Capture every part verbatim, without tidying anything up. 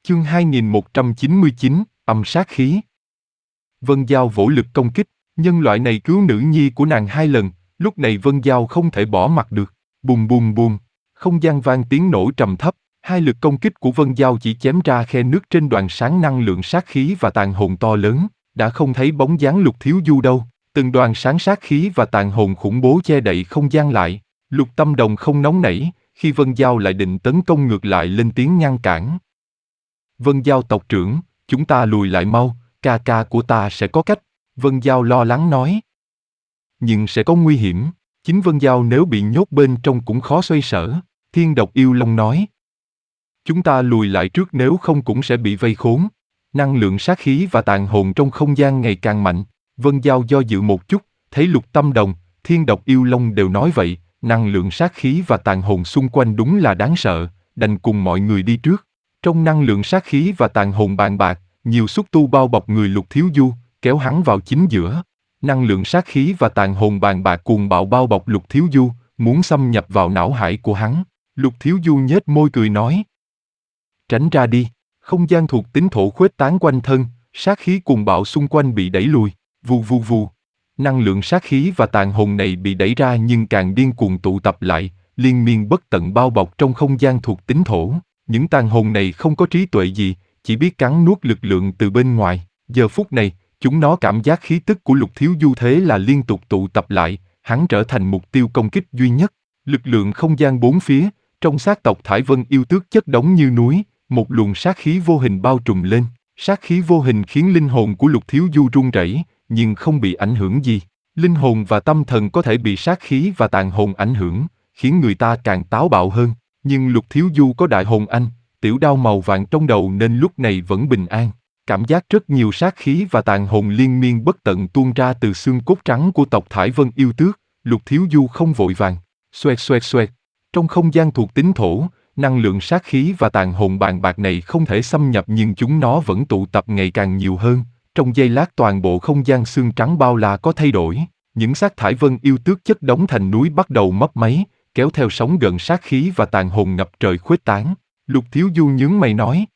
Chương hai nghìn một trăm chín mươi chín, âm sát khí. Vân Giao vỗ lực công kích, nhân loại này cứu nữ nhi của nàng hai lần, lúc này Vân Giao không thể bỏ mặc được. Bùm bùm bùm, không gian vang tiếng nổ trầm thấp, hai lực công kích của Vân Giao chỉ chém ra khe nứt trên đoàn sáng năng lượng sát khí và tàn hồn to lớn, đã không thấy bóng dáng Lục Thiếu Du đâu. Từng đoàn sáng sát khí và tàn hồn khủng bố che đậy không gian lại. Lục Tâm Đồng không nóng nảy, khi Vân Giao lại định tấn công ngược lại lên tiếng ngăn cản. Vân Giao tộc trưởng, chúng ta lùi lại mau, ca ca của ta sẽ có cách, Vân Giao lo lắng nói. Nhưng sẽ có nguy hiểm, chính Vân Giao nếu bị nhốt bên trong cũng khó xoay sở, Thiên Độc Yêu Long nói. Chúng ta lùi lại trước nếu không cũng sẽ bị vây khốn. Năng lượng sát khí và tàn hồn trong không gian ngày càng mạnh, Vân Giao do dự một chút, thấy Lục Tâm Đồng, Thiên Độc Yêu Long đều nói vậy, năng lượng sát khí và tàn hồn xung quanh đúng là đáng sợ, đành cùng mọi người đi trước. Trong năng lượng sát khí và tàn hồn bàn bạc, nhiều xúc tu bao bọc người Lục Thiếu Du, kéo hắn vào chính giữa. Năng lượng sát khí và tàn hồn bàn bạc cuồng bạo bao bọc Lục Thiếu Du, muốn xâm nhập vào não hải của hắn. Lục Thiếu Du nhếch môi cười nói. Tránh ra đi, không gian thuộc tính thổ khuếch tán quanh thân, sát khí cuồng bạo xung quanh bị đẩy lùi, vù vù vù. Năng lượng sát khí và tàn hồn này bị đẩy ra nhưng càng điên cuồng tụ tập lại, liên miên bất tận bao bọc trong không gian thuộc tính thổ. Những tàn hồn này không có trí tuệ gì, chỉ biết cắn nuốt lực lượng từ bên ngoài. Giờ phút này, chúng nó cảm giác khí tức của Lục Thiếu Du thế là liên tục tụ tập lại, hắn trở thành mục tiêu công kích duy nhất. Lực lượng không gian bốn phía, trong xác tộc Thải Vân yêu tước chất đống như núi, một luồng sát khí vô hình bao trùm lên. Sát khí vô hình khiến linh hồn của Lục Thiếu Du run rẩy, nhưng không bị ảnh hưởng gì. Linh hồn và tâm thần có thể bị sát khí và tàn hồn ảnh hưởng, khiến người ta càng táo bạo hơn. Nhưng Lục Thiếu Du có đại hồn anh, tiểu đao màu vàng trong đầu nên lúc này vẫn bình an. Cảm giác rất nhiều sát khí và tàn hồn liên miên bất tận tuôn ra từ xương cốt trắng của tộc Thải Vân yêu tước, Lục Thiếu Du không vội vàng. Xoẹt xoẹt xoẹt, trong không gian thuộc tính thổ, năng lượng sát khí và tàn hồn bàn bạc này không thể xâm nhập nhưng chúng nó vẫn tụ tập ngày càng nhiều hơn. Trong giây lát toàn bộ không gian xương trắng bao la có thay đổi, những xác Thải Vân yêu tước chất đống thành núi bắt đầu mấp máy, kéo theo sóng gần sát khí và tàn hồn ngập trời khuếch tán. Lục Thiếu Du nhướng mày nói.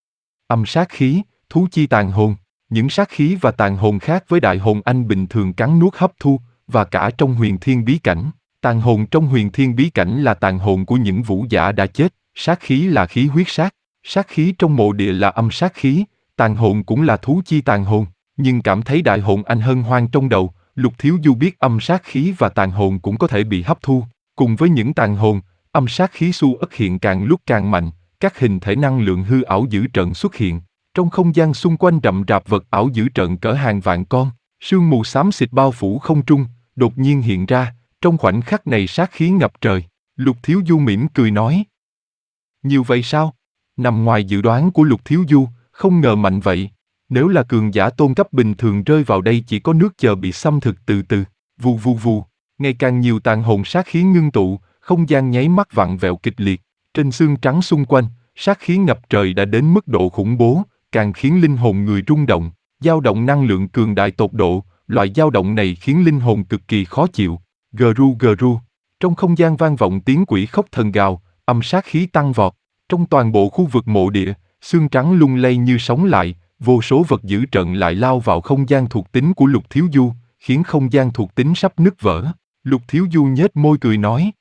Âm sát khí, thú chi tàn hồn, những sát khí và tàn hồn khác với đại hồn anh bình thường cắn nuốt hấp thu, và cả trong huyền thiên bí cảnh. Tàn hồn trong huyền thiên bí cảnh là tàn hồn của những vũ giả đã chết, sát khí là khí huyết sát, sát khí trong mộ địa là âm sát khí, tàn hồn cũng là thú chi tàn hồn, nhưng cảm thấy đại hồn anh hân hoan trong đầu, Lục Thiếu Du biết âm sát khí và tàn hồn cũng có thể bị hấp thu. Cùng với những tàn hồn, âm sát khí xu ất hiện càng lúc càng mạnh, các hình thể năng lượng hư ảo dữ tợn xuất hiện. Trong không gian xung quanh rậm rạp vật ảo dữ tợn cỡ hàng vạn con, sương mù xám xịt bao phủ không trung, đột nhiên hiện ra, trong khoảnh khắc này sát khí ngập trời. Lục Thiếu Du mỉm cười nói. Nhiều vậy sao? Nằm ngoài dự đoán của Lục Thiếu Du, không ngờ mạnh vậy. Nếu là cường giả tôn cấp bình thường rơi vào đây chỉ có nước chờ bị xâm thực từ từ, vù vù vù. Ngày càng nhiều tàn hồn sát khí ngưng tụ, không gian nháy mắt vặn vẹo kịch liệt. Trên xương trắng xung quanh, sát khí ngập trời đã đến mức độ khủng bố, càng khiến linh hồn người rung động. Dao động năng lượng cường đại tột độ, loại dao động này khiến linh hồn cực kỳ khó chịu. Gru gru, trong không gian vang vọng tiếng quỷ khóc thần gào, âm sát khí tăng vọt. Trong toàn bộ khu vực mộ địa, xương trắng lung lay như sống lại, vô số vật dữ tợn lại lao vào không gian thuộc tính của Lục Thiếu Du, khiến không gian thuộc tính sắp nứt vỡ. Lục Thiếu Du nhếch môi cười nói.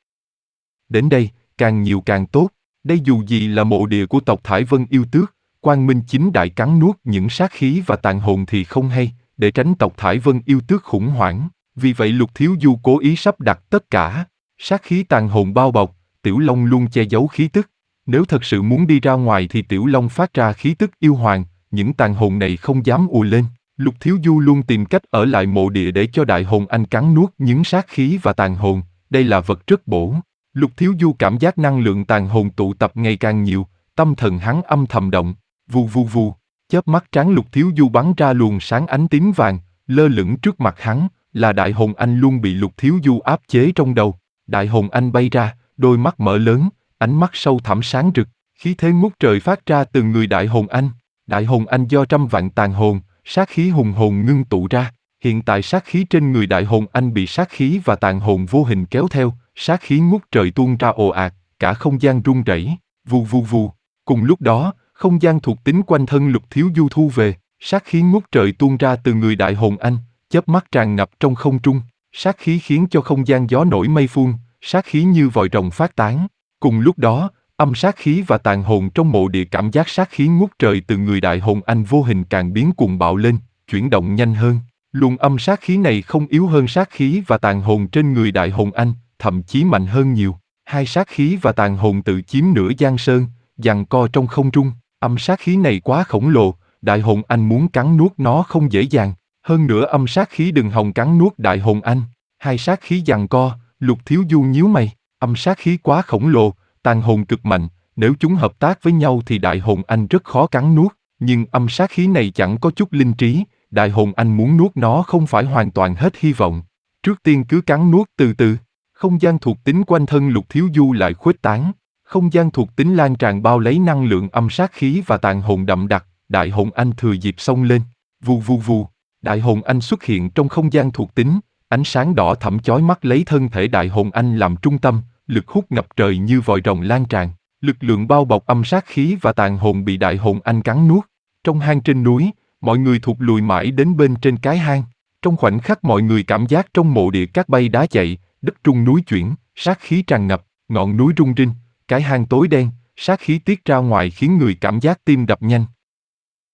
Đến đây, càng nhiều càng tốt, đây dù gì là mộ địa của tộc Thải Vân yêu tước, Quang Minh chính đại cắn nuốt những sát khí và tàn hồn thì không hay, để tránh tộc Thải Vân yêu tước khủng hoảng. Vì vậy Lục Thiếu Du cố ý sắp đặt tất cả, sát khí tàn hồn bao bọc, Tiểu Long luôn che giấu khí tức. Nếu thật sự muốn đi ra ngoài thì Tiểu Long phát ra khí tức yêu hoàng, những tàn hồn này không dám ùa lên. Lục Thiếu Du luôn tìm cách ở lại mộ địa để cho đại hồn anh cắn nuốt những sát khí và tàn hồn, đây là vật rất bổ. Lục Thiếu Du cảm giác năng lượng tàn hồn tụ tập ngày càng nhiều, tâm thần hắn âm thầm động, vù vù vù, chớp mắt trán Lục Thiếu Du bắn ra luồng sáng ánh tím vàng, lơ lửng trước mặt hắn, là đại hồn anh luôn bị Lục Thiếu Du áp chế trong đầu. Đại hồn anh bay ra, đôi mắt mở lớn, ánh mắt sâu thẳm sáng rực, khí thế ngút trời phát ra từ người đại hồn anh. Đại hồn anh do trăm vạn tàn hồn, sát khí hùng hồn ngưng tụ ra. Hiện tại sát khí trên người đại hồn anh bị sát khí và tàn hồn vô hình kéo theo, sát khí ngút trời tuôn ra ồ ạt, cả không gian rung rẩy, vù vù vù. Cùng lúc đó, Không gian thuộc tính quanh thân Lục Thiếu Du thu về, sát khí ngút trời tuôn ra từ người đại hồn anh, chớp mắt tràn ngập trong không trung, sát khí khiến cho không gian gió nổi mây phun, sát khí như vòi rồng phát tán. Cùng lúc đó, âm sát khí và tàn hồn trong mộ địa cảm giác sát khí ngút trời từ người đại hồn anh vô hình càng biến cuồng bạo lên, chuyển động nhanh hơn. Luồng âm sát khí này không yếu hơn sát khí và tàn hồn trên người đại hồn anh, thậm chí mạnh hơn nhiều. Hai sát khí và tàn hồn tự chiếm nửa giang sơn, giằng co trong không trung. Âm sát khí này quá khổng lồ, đại hồn anh muốn cắn nuốt nó không dễ dàng. Hơn nữa âm sát khí đừng hòng cắn nuốt đại hồn anh. Hai sát khí giằng co, Lục Thiếu Du nhíu mày. Âm sát khí quá khổng lồ, tàn hồn cực mạnh, nếu chúng hợp tác với nhau thì đại hồn anh rất khó cắn nuốt. Nhưng âm sát khí này chẳng có chút linh trí, đại hồn anh muốn nuốt nó không phải hoàn toàn hết hy vọng. Trước tiên cứ cắn nuốt từ từ. Không gian thuộc tính quanh thân Lục Thiếu Du lại khuếch tán. Không gian thuộc tính lan tràn bao lấy năng lượng âm sát khí và tàn hồn đậm đặc, đại hồn anh thừa dịp xông lên. Vù vù vù, đại hồn anh xuất hiện trong không gian thuộc tính, ánh sáng đỏ thẫm chói mắt lấy thân thể đại hồn anh làm trung tâm, lực hút ngập trời như vòi rồng lan tràn. Lực lượng bao bọc âm sát khí và tàn hồn bị đại hồn anh cắn nuốt. Trong hang trên núi, mọi người thụt lùi mãi đến bên trên cái hang. Trong khoảnh khắc mọi người cảm giác trong mộ địa cát bay đá chạy, đất rung núi chuyển, sát khí tràn ngập, ngọn núi rung rinh, cái hang tối đen, sát khí tiết ra ngoài khiến người cảm giác tim đập nhanh.